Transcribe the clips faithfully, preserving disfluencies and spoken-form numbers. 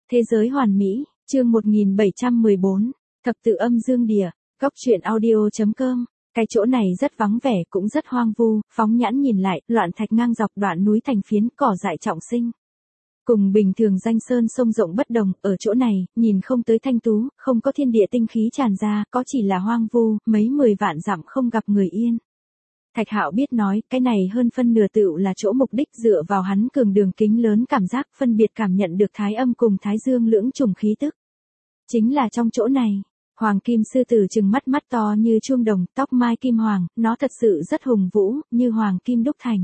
Thế giới hoàn mỹ, chương một nghìn bảy trăm mười bốn, thập tự âm dương địa, góc truyện audio chấm com. Cái chỗ này rất vắng vẻ cũng rất hoang vu, phóng nhãn nhìn lại, loạn thạch ngang dọc đoạn núi thành phiến, cỏ dại trọng sinh. Cùng bình thường danh sơn sông rộng bất đồng, ở chỗ này, nhìn không tới thanh tú, không có thiên địa tinh khí tràn ra, có chỉ là hoang vu, mấy mười vạn dặm không gặp người yên. Thạch Hạo biết nói, cái này hơn phân nửa tựu là chỗ mục đích dựa vào hắn cường đường kính lớn cảm giác phân biệt cảm nhận được thái âm cùng thái dương lưỡng trùng khí tức. Chính là trong chỗ này, hoàng kim sư tử trừng mắt mắt to như chuông đồng, tóc mai kim hoàng, nó thật sự rất hùng vũ, như hoàng kim đúc thành.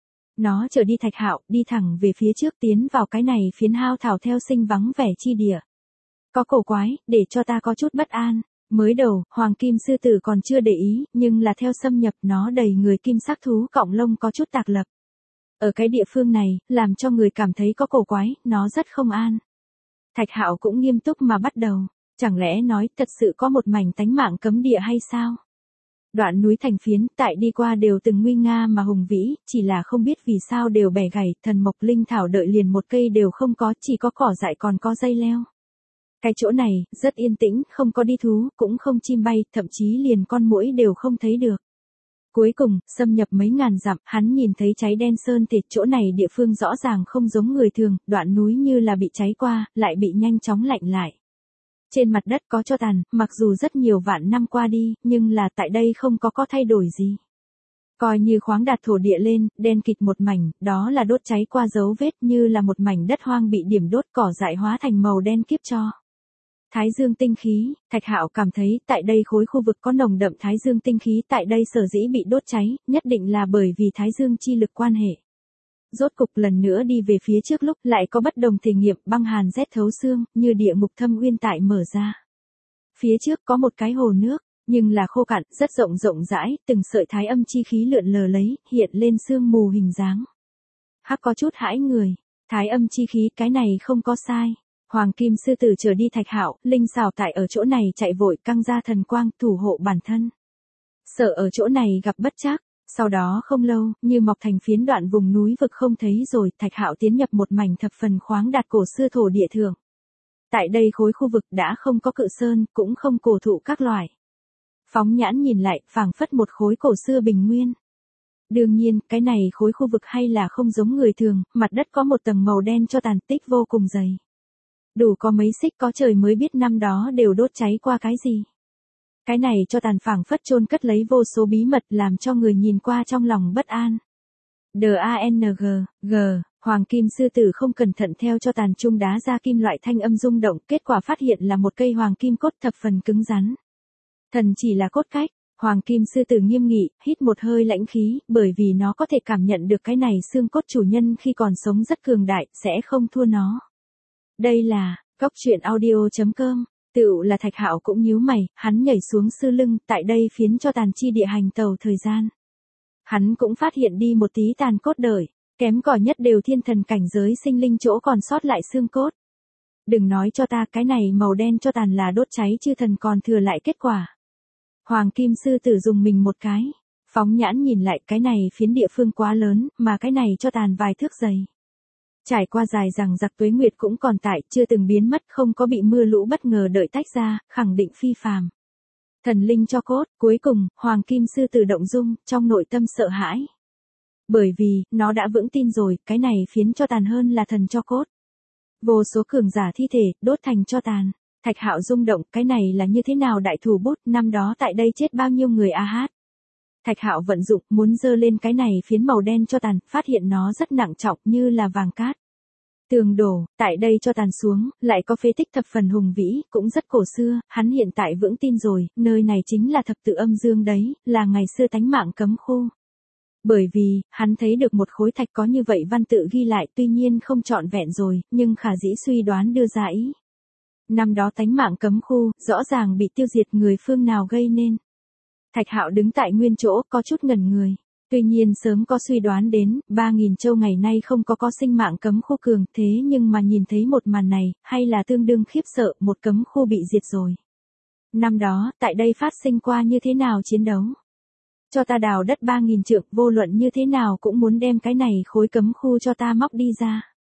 Nó chở đi Thạch Hạo, đi thẳng về phía trước tiến vào cái này phiến hao thảo theo sinh vắng vẻ chi địa. Có cổ quái, để cho ta có chút bất an. Mới đầu, hoàng kim sư tử còn chưa để ý, nhưng là theo xâm nhập nó đầy người kim sắc thú cọng lông có chút tạc lập. Ở cái địa phương này, làm cho người cảm thấy có cổ quái, nó rất không an. Thạch Hạo cũng nghiêm túc mà bắt đầu, chẳng lẽ nói thật sự có một mảnh tánh mạng cấm địa hay sao? Đoạn núi thành phiến, tại đi qua đều từng nguy nga mà hùng vĩ, chỉ là không biết vì sao đều bẻ gãy, thần mộc linh thảo đợi liền một cây đều không có, chỉ có cỏ dại còn có dây leo. Cái chỗ này, rất yên tĩnh, không có đi thú, cũng không chim bay, thậm chí liền con muỗi đều không thấy được. Cuối cùng, xâm nhập mấy ngàn dặm, hắn nhìn thấy cháy đen sơn thịt, chỗ này địa phương rõ ràng không giống người thường, đoạn núi như là bị cháy qua, lại bị nhanh chóng lạnh lại. Trên mặt đất có tro tàn, mặc dù rất nhiều vạn năm qua đi, nhưng là tại đây không có có thay đổi gì. Coi như khoáng đạt thổ địa lên, đen kịt một mảnh, đó là đốt cháy qua dấu vết như là một mảnh đất hoang bị điểm đốt, cỏ dại hóa thành màu đen kiếp cho. Thái dương tinh khí, Thạch Hạo cảm thấy tại đây khối khu vực có nồng đậm thái dương tinh khí, tại đây sở dĩ bị đốt cháy, nhất định là bởi vì thái dương chi lực quan hệ. Rốt cục lần nữa đi về phía trước lúc lại có bất đồng thể nghiệm, băng hàn rét thấu xương, như địa ngục thâm uyên tại mở ra. Phía trước có một cái hồ nước, nhưng là khô cạn, rất rộng rộng rãi, từng sợi thái âm chi khí lượn lờ lấy, hiện lên sương mù hình dáng. Hắc có chút hãi người, thái âm chi khí cái này không có sai. Hoàng kim sư tử trở đi Thạch Hạo, linh xảo tại ở chỗ này chạy vội căng ra thần quang thủ hộ bản thân. Sợ ở chỗ này gặp bất trắc, sau đó không lâu, như mọc thành phiến đoạn vùng núi vực không thấy rồi, Thạch Hạo tiến nhập một mảnh thập phần khoáng đạt cổ xưa thổ địa thượng. Tại đây khối khu vực đã không có cự sơn, cũng không cổ thụ các loại. Phóng nhãn nhìn lại, phảng phất một khối cổ xưa bình nguyên. Đương nhiên, cái này khối khu vực hay là không giống người thường, mặt đất có một tầng màu đen cho tàn tích vô cùng dày. Đủ có mấy xích có trời mới biết năm đó đều đốt cháy qua cái gì. Cái này cho tàn phảng phất chôn cất lấy vô số bí mật làm cho người nhìn qua trong lòng bất an. đê a en giê, G, Hoàng kim sư tử không cẩn thận theo cho tàn trung đá ra kim loại thanh âm rung động, kết quả phát hiện là một cây hoàng kim cốt thập phần cứng rắn. Thần chỉ là cốt cách, Hoàng kim sư tử nghiêm nghị, hít một hơi lãnh khí, bởi vì nó có thể cảm nhận được cái này xương cốt chủ nhân khi còn sống rất cường đại, sẽ không thua nó. Đây là, góc truyện audio chấm com, tựu là Thạch Hạo cũng nhíu mày, hắn nhảy xuống sư lưng, tại đây phiến cho tàn chi địa hành tàu thời gian. Hắn cũng phát hiện đi một tí tàn cốt đời, kém cỏi nhất đều thiên thần cảnh giới sinh linh chỗ còn sót lại xương cốt. Đừng nói cho ta cái này màu đen cho tàn là đốt cháy chư thần còn thừa lại kết quả. Hoàng kim sư tử dùng mình một cái, phóng nhãn nhìn lại cái này phiến địa phương quá lớn, mà cái này cho tàn vài thước dày. Trải qua dài rằng giặc tuế nguyệt cũng còn tại, chưa từng biến mất, không có bị mưa lũ bất ngờ đợi tách ra, khẳng định phi phàm. Thần linh cho cốt, cuối cùng, Hoàng kim sư tử động dung, trong nội tâm sợ hãi. Bởi vì, nó đã vững tin rồi, cái này phiến cho tàn hơn là thần cho cốt. Vô số cường giả thi thể, đốt thành cho tàn. Thạch Hạo rung động, cái này là như thế nào đại thủ bút, năm đó tại đây chết bao nhiêu người a hát. Thạch Hạo vận dụng, muốn dơ lên cái này phiến màu đen cho tàn, phát hiện nó rất nặng trọng như là vàng cát. Tường đổ, tại đây cho tàn xuống, lại có phế tích thập phần hùng vĩ, cũng rất cổ xưa, hắn hiện tại vững tin rồi, nơi này chính là thập tự âm dương đấy, là ngày xưa tánh mạng cấm khu. Bởi vì, hắn thấy được một khối thạch có như vậy văn tự ghi lại, tuy nhiên không trọn vẹn rồi, nhưng khả dĩ suy đoán đưa ra ý. Năm đó tánh mạng cấm khu, rõ ràng bị tiêu diệt, người phương nào gây nên. Thạch Hạo đứng tại nguyên chỗ, có chút ngẩn người. Tuy nhiên sớm có suy đoán đến, ba nghìn châu ngày nay không có có sinh mạng cấm khu cường, thế nhưng mà nhìn thấy một màn này, hay là tương đương khiếp sợ, một cấm khu bị diệt rồi. Năm đó, tại đây phát sinh qua như thế nào chiến đấu? Cho ta đào đất ba nghìn trượng, vô luận như thế nào cũng muốn đem cái này khối cấm khu cho ta móc đi ra.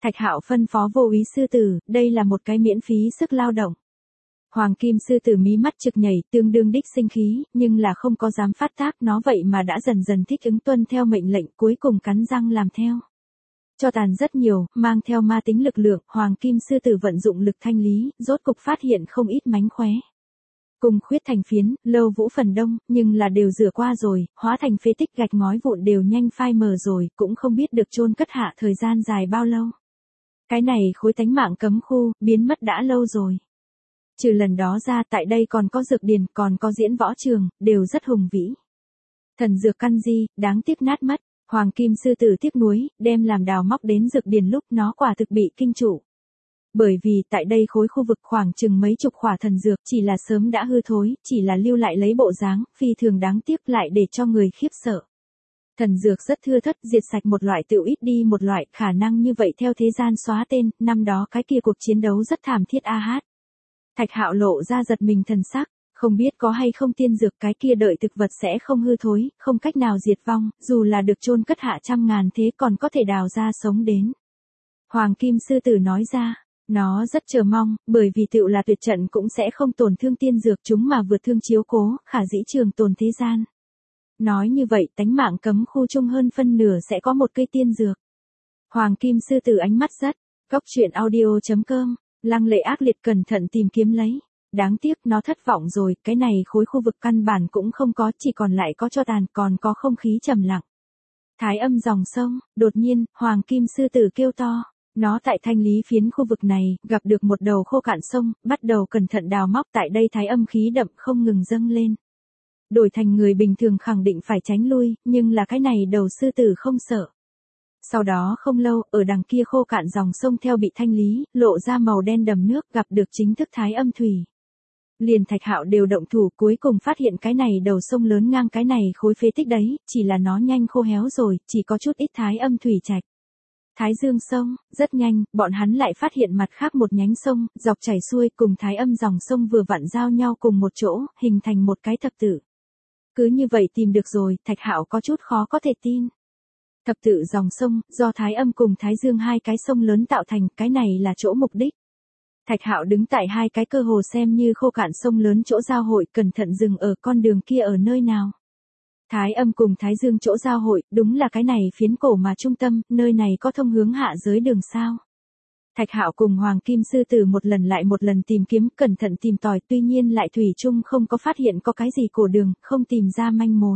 Thạch Hạo phân phó vô úy sư tử, đây là một cái miễn phí sức lao động. Hoàng kim sư tử mí mắt trực nhảy, tương đương đích sinh khí, nhưng là không có dám phát tác, nó vậy mà đã dần dần thích ứng tuân theo mệnh lệnh, cuối cùng cắn răng làm theo. Cho tàn rất nhiều, mang theo ma tính lực lượng, hoàng kim sư tử vận dụng lực thanh lý, rốt cục phát hiện không ít mánh khóe. Cùng khuyết thành phiến, lâu vũ phần đông, nhưng là đều rửa qua rồi, hóa thành phế tích gạch ngói vụn đều nhanh phai mờ rồi, cũng không biết được chôn cất hạ thời gian dài bao lâu. Cái này khối tánh mạng cấm khu, biến mất đã lâu rồi. Trừ lần đó ra, tại đây còn có dược điền, còn có diễn võ trường, đều rất hùng vĩ. Thần dược căn di, đáng tiếc nát mất, hoàng kim sư tử tiếc nuối, đem làm đào móc đến dược điền lúc nó quả thực bị kinh trụ. Bởi vì tại đây khối khu vực khoảng chừng mấy chục khỏa thần dược chỉ là sớm đã hư thối, chỉ là lưu lại lấy bộ dáng, phi thường đáng tiếc lại để cho người khiếp sợ. Thần dược rất thưa thớt, diệt sạch một loại tự ít đi một loại, khả năng như vậy theo thế gian xóa tên, năm đó cái kia cuộc chiến đấu rất thảm thiết a hát. Thạch Hạo lộ ra giật mình thần sắc, không biết có hay không tiên dược cái kia đợi thực vật sẽ không hư thối, không cách nào diệt vong, dù là được chôn cất hạ trăm ngàn thế còn có thể đào ra sống đến. Hoàng kim sư tử nói ra, nó rất chờ mong, bởi vì tựu là tuyệt trận cũng sẽ không tổn thương tiên dược chúng mà vượt thương chiếu cố, khả dĩ trường tồn thế gian. Nói như vậy tánh mạng cấm khu chung hơn phân nửa sẽ có một cây tiên dược. Hoàng kim sư tử ánh mắt rất, góc truyện audio chấm com, lăng lệ ác liệt cẩn thận tìm kiếm lấy. Đáng tiếc nó thất vọng rồi, cái này khối khu vực căn bản cũng không có, chỉ còn lại có tro tàn, còn có không khí trầm lặng. Thái âm dòng sông, đột nhiên, hoàng kim sư tử kêu to. Nó tại thanh lý phiến khu vực này, gặp được một đầu khô cạn sông, bắt đầu cẩn thận đào móc tại đây thái âm khí đậm không ngừng dâng lên. Đổi thành người bình thường khẳng định phải tránh lui, nhưng là cái này đầu sư tử không sợ. Sau đó không lâu, ở đằng kia khô cạn dòng sông theo bị thanh lý, lộ ra màu đen đầm nước gặp được chính thức thái âm thủy. Liền Thạch Hạo đều động thủ cuối cùng phát hiện cái này đầu sông lớn ngang cái này khối phế tích đấy, chỉ là nó nhanh khô héo rồi, chỉ có chút ít thái âm thủy trạch. Thái Dương sông, rất nhanh, bọn hắn lại phát hiện mặt khác một nhánh sông, dọc chảy xuôi cùng thái âm dòng sông vừa vặn giao nhau cùng một chỗ, hình thành một cái thập tự. Cứ như vậy tìm được rồi, Thạch Hạo có chút khó có thể tin. Thập tự dòng sông, do thái âm cùng thái dương hai cái sông lớn tạo thành, cái này là chỗ mục đích. Thạch Hạo đứng tại hai cái cơ hồ xem như khô cạn sông lớn chỗ giao hội, cẩn thận dừng ở con đường kia ở nơi nào. Thái âm cùng thái dương chỗ giao hội, đúng là cái này phiến cổ mà trung tâm, nơi này có thông hướng hạ giới đường sao. Thạch Hạo cùng Hoàng Kim Sư Tử một lần lại một lần tìm kiếm, cẩn thận tìm tòi, tuy nhiên lại thủy chung không có phát hiện có cái gì cổ đường, không tìm ra manh mối.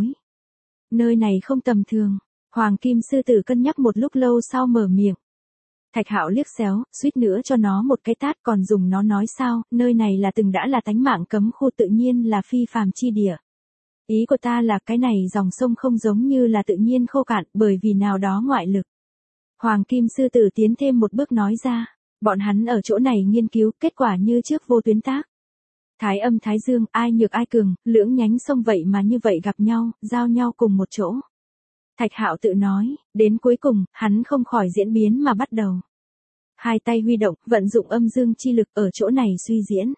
Nơi này không tầm thường, Hoàng Kim Sư Tử cân nhắc một lúc lâu sau mở miệng. Thạch Hạo liếc xéo, suýt nữa cho nó một cái tát còn dùng nó nói sao, nơi này là từng đã là tánh mạng cấm khu tự nhiên là phi phàm chi địa. Ý của ta là cái này dòng sông không giống như là tự nhiên khô cạn bởi vì nào đó ngoại lực. Hoàng Kim Sư Tử tiến thêm một bước nói ra, bọn hắn ở chỗ này nghiên cứu, kết quả như trước vô tuyến tác. Thái âm thái dương, ai nhược ai cường, lưỡng nhánh sông vậy mà như vậy gặp nhau, giao nhau cùng một chỗ. Thạch Hạo tự nói, đến cuối cùng, hắn không khỏi diễn biến mà bắt đầu. Hai tay huy động, vận dụng âm dương chi lực ở chỗ này suy diễn.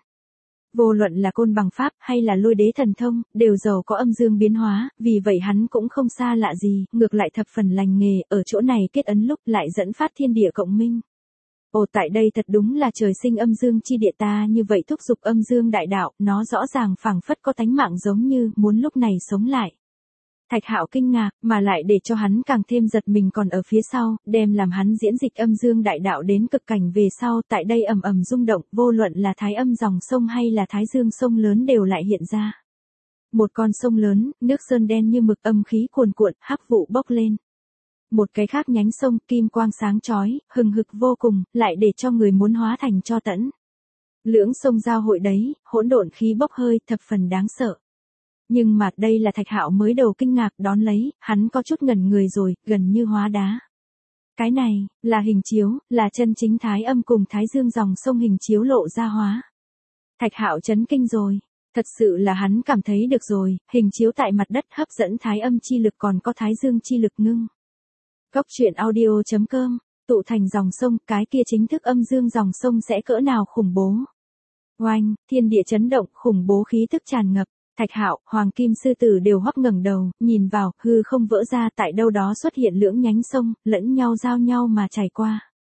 Vô luận là côn bằng pháp hay là lôi đế thần thông, đều giàu có âm dương biến hóa, vì vậy hắn cũng không xa lạ gì, ngược lại thập phần lành nghề, ở chỗ này kết ấn lúc lại dẫn phát thiên địa cộng minh. Ồ tại đây thật đúng là trời sinh âm dương chi địa ta như vậy thúc giục âm dương đại đạo, nó rõ ràng phảng phất có tánh mạng giống như muốn lúc này sống lại. Thạch Hạo kinh ngạc, mà lại để cho hắn càng thêm giật mình còn ở phía sau, đem làm hắn diễn dịch âm dương đại đạo đến cực cảnh về sau, tại đây ầm ầm rung động, vô luận là thái âm dòng sông hay là thái dương sông lớn đều lại hiện ra. Một con sông lớn, nước sơn đen như mực âm khí cuồn cuộn, hắc vụ bốc lên. Một cái khác nhánh sông, kim quang sáng chói, hừng hực vô cùng, lại để cho người muốn hóa thành tro tẫn. Lưỡng sông giao hội đấy, hỗn độn khí bốc hơi, thập phần đáng sợ. Nhưng mà đây là Thạch Hạo mới đầu kinh ngạc đón lấy, hắn có chút ngẩn người rồi, gần như hóa đá. Cái này, là hình chiếu, là chân chính thái âm cùng thái dương dòng sông hình chiếu lộ ra hóa. Thạch Hạo chấn kinh rồi, thật sự là hắn cảm thấy được rồi, hình chiếu tại mặt đất hấp dẫn thái âm chi lực còn có thái dương chi lực ngưng. Góc truyện audio chấm com, tụ thành dòng sông, cái kia chính thức âm dương dòng sông sẽ cỡ nào khủng bố. Oanh, thiên địa chấn động, khủng bố khí tức tràn ngập. Thạch Hạo, Hoàng Kim Sư Tử đều hoắc ngẩng đầu, nhìn vào, hư không vỡ ra tại đâu đó xuất hiện lưỡng nhánh sông, lẫn nhau giao nhau mà chảy qua.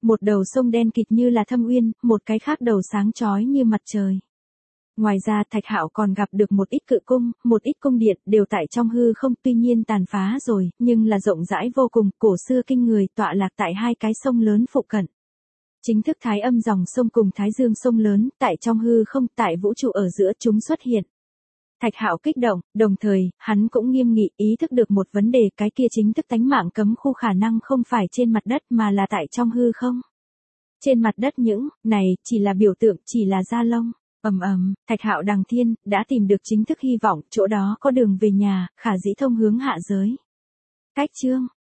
Một đầu sông đen kịt như là thâm uyên, một cái khác đầu sáng chói như mặt trời. Ngoài ra Thạch Hạo còn gặp được một ít cự cung, một ít cung điện đều tại trong hư không, tuy nhiên tàn phá rồi, nhưng là rộng rãi vô cùng, cổ xưa kinh người, tọa lạc tại hai cái sông lớn phụ cận. Chính thức Thái Âm dòng sông cùng Thái Dương sông lớn, tại trong hư không, tại vũ trụ ở giữa chúng xuất hiện. Thạch Hạo kích động, đồng thời, hắn cũng nghiêm nghị ý thức được một vấn đề, cái kia chính thức tánh mạng cấm khu khả năng không phải trên mặt đất mà là tại trong hư không. Trên mặt đất những này chỉ là biểu tượng, chỉ là da lông. Ầm ầm, Thạch Hạo đằng thiên đã tìm được chính thức hy vọng, chỗ đó có đường về nhà, khả dĩ thông hướng hạ giới. Cách chương